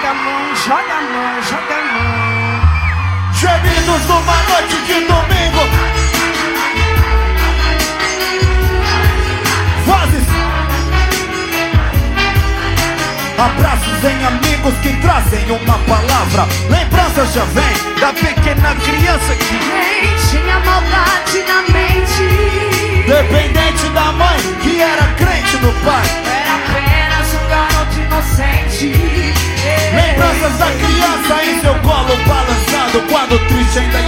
joga a mão, joga a mão, joga a mão. Gemidos numa noite de domingo. Vozes. Abraços em amigos que trazem uma palavra. Lembranças já vem da pequena criança que nem tinha maldade na mente, dependente da mãe que era crente no pai. era apenas um garoto inocente. Lembranças da criança em seu colo balançado quando triste ainda.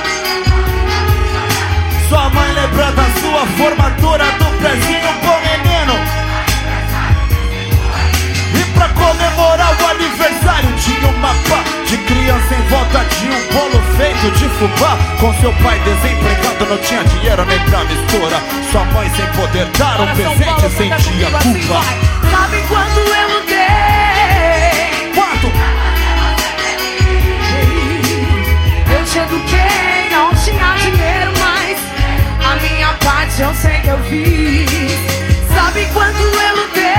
Sua mãe lembra da sua formatura do prezinho com menino. E pra comemorar o aniversário tinha uma pá de criança em volta de um bolo feito de fubá. Com seu pai desempregado não tinha dinheiro nem pra mistura. Sua mãe sem poder dar um presente sentia culpa. Sabe quando eu lutei? Quanto? Eu te eduquei, não tinha dinheiro, mas a minha parte eu sei que eu fiz. Sabe quando eu lutei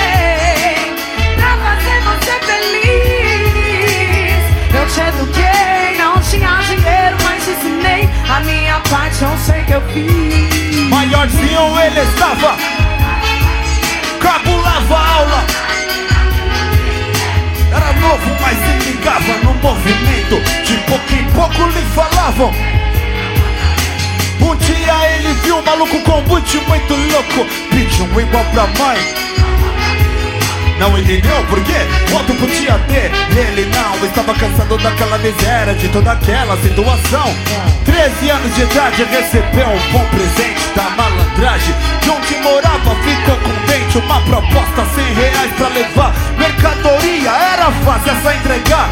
pra fazer você feliz? Eu te eduquei, não tinha dinheiro, mas te ensinei. A minha parte eu sei que eu fiz. Maiorzinho ele estava, cabulava a aula. Era novo, mas se ligava no movimento. De pouco em pouco lhe falavam. Um dia ele viu um maluco com boot muito louco. Pediu um igual pra mãe. Não entendeu por quê? Outro podia ter. Ele não estava cansado daquela miséria, de toda aquela situação. 13 anos de idade recebeu um bom presente da malandragem. De onde morava ficou contente. Uma proposta R$100 pra levar mercadoria. Era fácil essa entregar.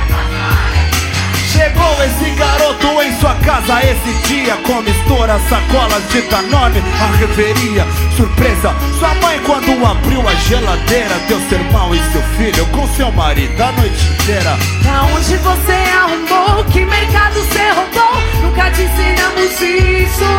Chegou esse garoto em sua casa esse dia, com mistura, sacolas de Danone, a reveria. Surpresa, sua mãe quando abriu a geladeira, deu sermão e seu filho com seu marido a noite inteira. Aonde você arrumou? Que mercado você roubou? Nunca te ensinamos isso.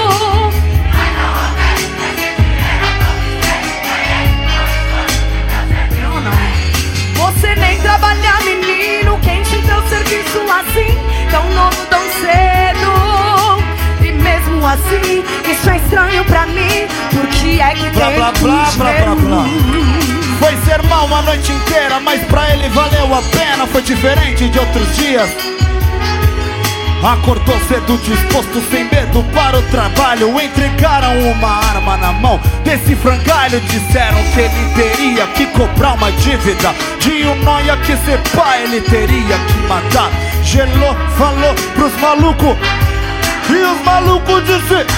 Você nem trabalha, menino. Quem te deu serviço assim, tão novo, tão cedo? E mesmo assim, isso é estranho pra mim. Por que é que blá, tem blá, blá, blá, blá, blá. Foi sermão a noite inteira, mas pra ele valeu a pena. Foi diferente de outros dias. Acordou cedo, disposto, sem medo para o trabalho. Entregaram uma arma na mão desse frangalho. Disseram que ele teria que cobrar uma dívida de um nóia que ser pai ele teria que matar. Gelou, falou pros malucos e os malucos disseram: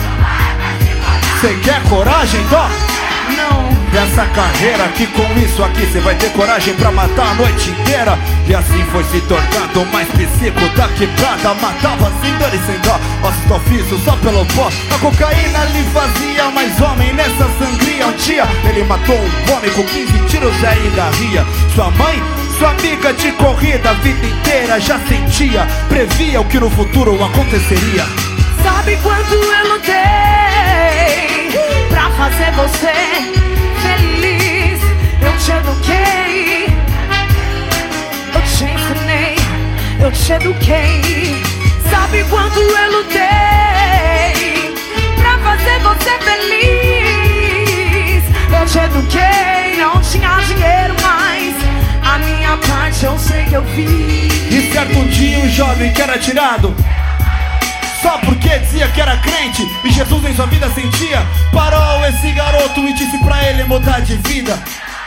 cê quer coragem, dó? Não. Dessa carreira que com isso aqui cê vai ter coragem pra matar a noite inteira. E assim foi se tornando mais psico da quebrada. Matava sem dor e sem dó, ossos do ofício só pelo pó. A cocaína lhe fazia mais homem nessa sangria. Um dia ele matou um homem com 15 tiros e ainda ria. Sua mãe, sua amiga de corrida, a vida inteira já sentia, previa o que no futuro aconteceria. Sabe quanto eu lutei pra fazer você feliz? Eu te eduquei, eu te ensinei, eu te eduquei. Sabe quanto eu lutei pra fazer você feliz? Eu te eduquei, não tinha dinheiro, mas a minha parte eu sei que eu fiz. E certo dia um jovem que era tirado só porque dizia que era crente e Jesus em sua vida sentia, parou esse garoto e disse pra ele mudar de vida.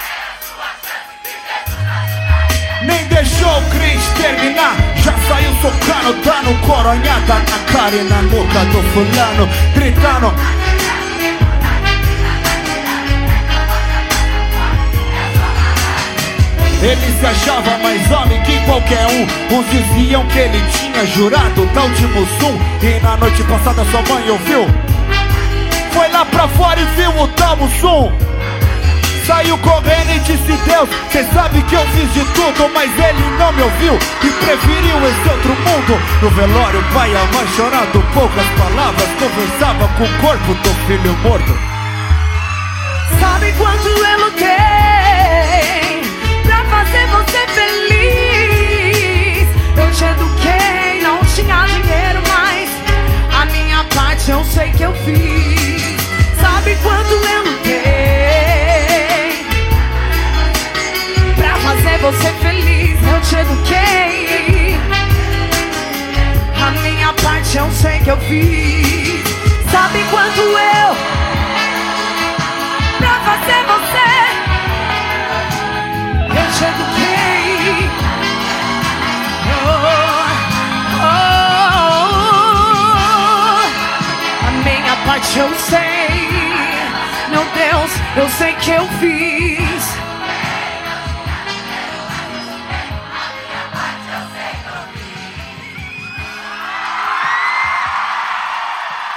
Nem deixou o crente terminar, já saiu socando, dando coronhada na cara e na boca do fulano, gritando: ele se achava mais homem que qualquer um. Uns diziam que ele tinha jurado tal de Mussum. E na noite passada sua mãe ouviu, foi lá pra fora e viu o tal Mussum. Saiu correndo e disse: Deus, cê sabe que eu fiz de tudo, mas ele não me ouviu e preferiu esse outro mundo. No velório o pai e a mãe chorando poucas palavras, conversava com o corpo do filho morto. Sabe quanto eu lutei pra fazer você feliz? não sei que eu fiz. Sabe quanto eu pra fazer você eu te eduquei. A minha parte eu sei. Meu Deus, eu sei que eu fiz.